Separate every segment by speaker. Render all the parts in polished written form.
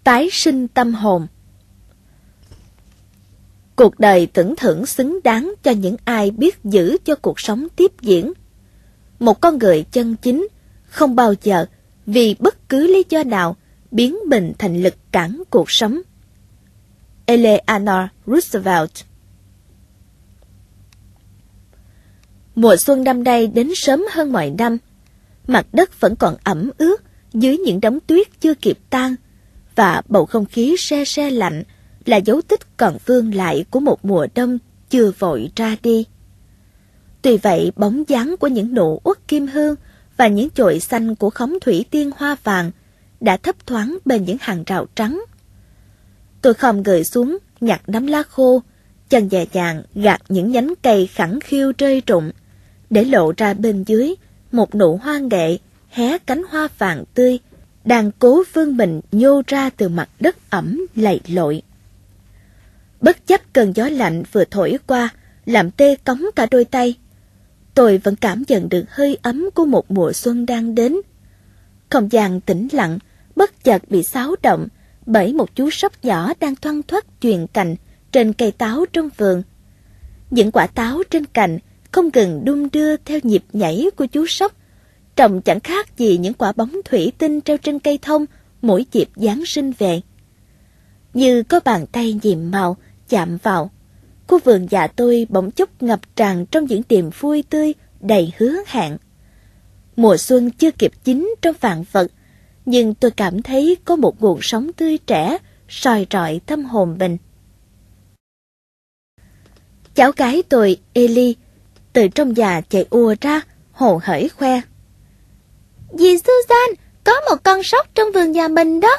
Speaker 1: tái sinh tâm hồn. Cuộc đời tưởng thưởng xứng đáng cho những ai biết giữ cho cuộc sống tiếp diễn. Một con người chân chính không bao giờ vì bất cứ lý do nào biến mình thành lực cản cuộc sống. Eleanor Roosevelt. Mùa xuân năm nay đến sớm hơn mọi năm. Mặt đất vẫn còn ẩm ướt dưới những đống tuyết chưa kịp tan, và bầu không khí se se lạnh là dấu tích còn vương lại của một mùa đông chưa vội ra đi. Tuy vậy, bóng dáng của những nụ uất kim hương và những chồi xanh của khóm thủy tiên hoa vàng đã thấp thoáng bên những hàng rào trắng. Tôi khom người xuống nhặt nắm lá khô, chân dè dàng gạt những nhánh cây khẳng khiu rơi rụng, để lộ ra bên dưới một nụ hoa nghệ hé cánh hoa vàng tươi đang cố vươn mình nhô ra từ mặt đất ẩm lầy lội. Bất chấp cơn gió lạnh vừa thổi qua làm tê cóng cả đôi tay, tôi vẫn cảm nhận được hơi ấm của một mùa xuân đang đến. Không gian tĩnh lặng bất chợt bị xáo động bởi một chú sóc nhỏ đang thoăn thoắt chuyền cành trên cây táo trong vườn. Những quả táo trên cành không ngừng đung đưa theo nhịp nhảy của chú sóc, trông chẳng khác gì những quả bóng thủy tinh treo trên cây thông mỗi dịp Giáng sinh về. Như có bàn tay nhiệm màu chạm vào, khu vườn nhà tôi bỗng chốc ngập tràn trong những niềm vui tươi đầy hứa hẹn. Mùa xuân chưa kịp chín trong vạn vật, nhưng tôi cảm thấy có một nguồn sống tươi trẻ soi rọi tâm hồn mình. Cháu gái tôi, Ellie, từ trong nhà chạy ùa ra, hồ hởi khoe: "Dì Susan, có một con sóc trong vườn nhà mình đó."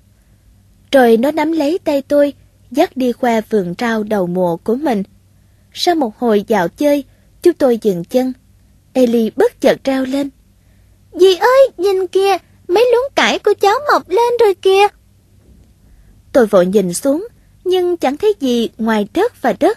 Speaker 1: Rồi nó nắm lấy tay tôi, dắt đi khoe vườn rau đầu mùa của mình. Sau một hồi dạo chơi, chúng tôi dừng chân. Ellie bất chợt reo lên: "Dì ơi, nhìn kìa, mấy luống cải của cháu mọc lên rồi kìa." Tôi vội nhìn xuống, nhưng chẳng thấy gì ngoài đất và đất.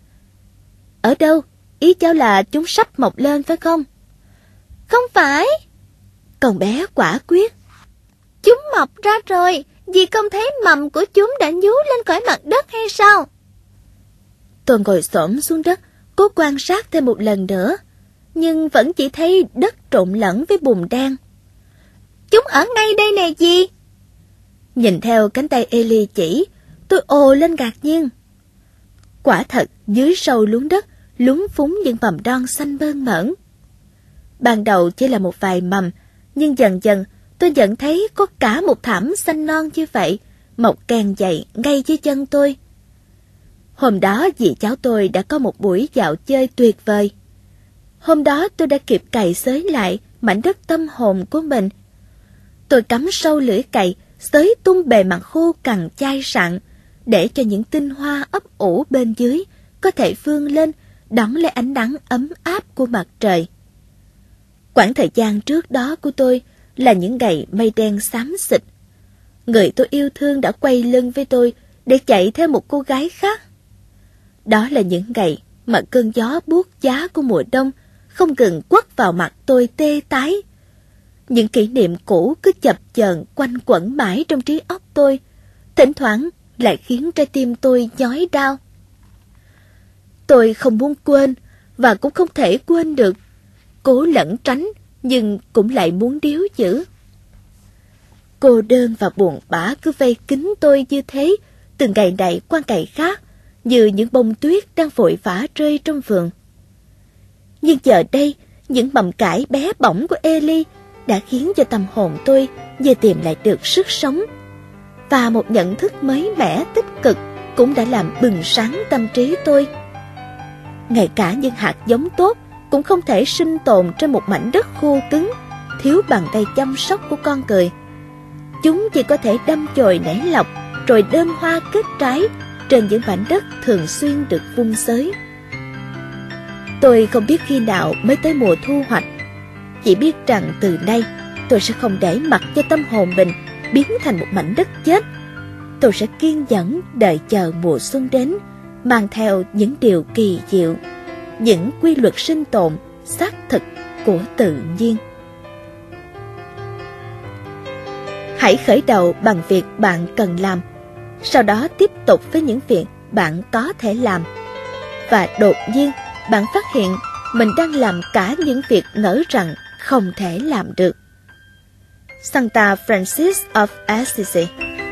Speaker 1: "Ở đâu? Ý cháu là chúng sắp mọc lên phải không?" "Không phải." Con bé quả quyết: "Chúng mọc ra rồi, dì không thấy mầm của chúng đã nhú lên khỏi mặt đất hay sao?" Tôi ngồi xổm xuống đất, cố quan sát thêm một lần nữa, nhưng vẫn chỉ thấy đất trộn lẫn với bùn đen. "Chúng ở ngay đây nè dì." Nhìn theo cánh tay Ellie chỉ, tôi ồ lên ngạc nhiên. Quả thật, dưới sâu luống đất lúng phúng những mầm non xanh mơn mởn. Ban đầu chỉ là một vài mầm, nhưng dần dần tôi nhận thấy có cả một thảm xanh non như vậy mọc càng dày ngay dưới chân tôi. Hôm đó dì cháu tôi đã có một buổi dạo chơi tuyệt vời. Hôm đó tôi đã kịp cày xới lại mảnh đất tâm hồn của mình. Tôi cắm sâu lưỡi cày, xới tung bề mặt khô cằn chai sạn, để cho những tinh hoa ấp ủ bên dưới có thể vươn lên đón lấy ánh nắng ấm áp của mặt trời. Quãng thời gian trước đó của tôi là những ngày mây đen xám xịt. Người tôi yêu thương đã quay lưng với tôi để chạy theo một cô gái khác. Đó là những ngày mà cơn gió buốt giá của mùa đông không ngừng quất vào mặt tôi tê tái. Những kỷ niệm cũ cứ chập chờn quanh quẩn mãi trong trí óc tôi, thỉnh thoảng lại khiến trái tim tôi nhói đau. Tôi không muốn quên và cũng không thể quên được, cố lẩn tránh nhưng cũng lại muốn níu giữ. Cô đơn và buồn bã cứ vây kín tôi như thế, từ ngày này qua ngày khác, như những bông tuyết đang vội vã rơi trong vườn. Nhưng giờ đây, những mầm cải bé bỏng của Ellie đã khiến cho tâm hồn tôi như tìm lại được sức sống. Và một nhận thức mới mẻ tích cực cũng đã làm bừng sáng tâm trí tôi. Ngay cả những hạt giống tốt cũng không thể sinh tồn trên một mảnh đất khô cứng, thiếu bàn tay chăm sóc của con người. Chúng chỉ có thể đâm chồi nảy lọc, rồi đơm hoa kết trái trên những mảnh đất thường xuyên được vun xới. Tôi không biết khi nào mới tới mùa thu hoạch, chỉ biết rằng từ nay tôi sẽ không để mặc cho tâm hồn mình biến thành một mảnh đất chết. Tôi sẽ kiên nhẫn đợi chờ mùa xuân đến, mang theo những điều kỳ diệu, những quy luật sinh tồn xác thực của tự nhiên. Hãy khởi đầu bằng việc bạn cần làm, sau đó tiếp tục với những việc bạn có thể làm. Và đột nhiên, bạn phát hiện mình đang làm cả những việc ngỡ rằng không thể làm được. Santa Francis of Assisi.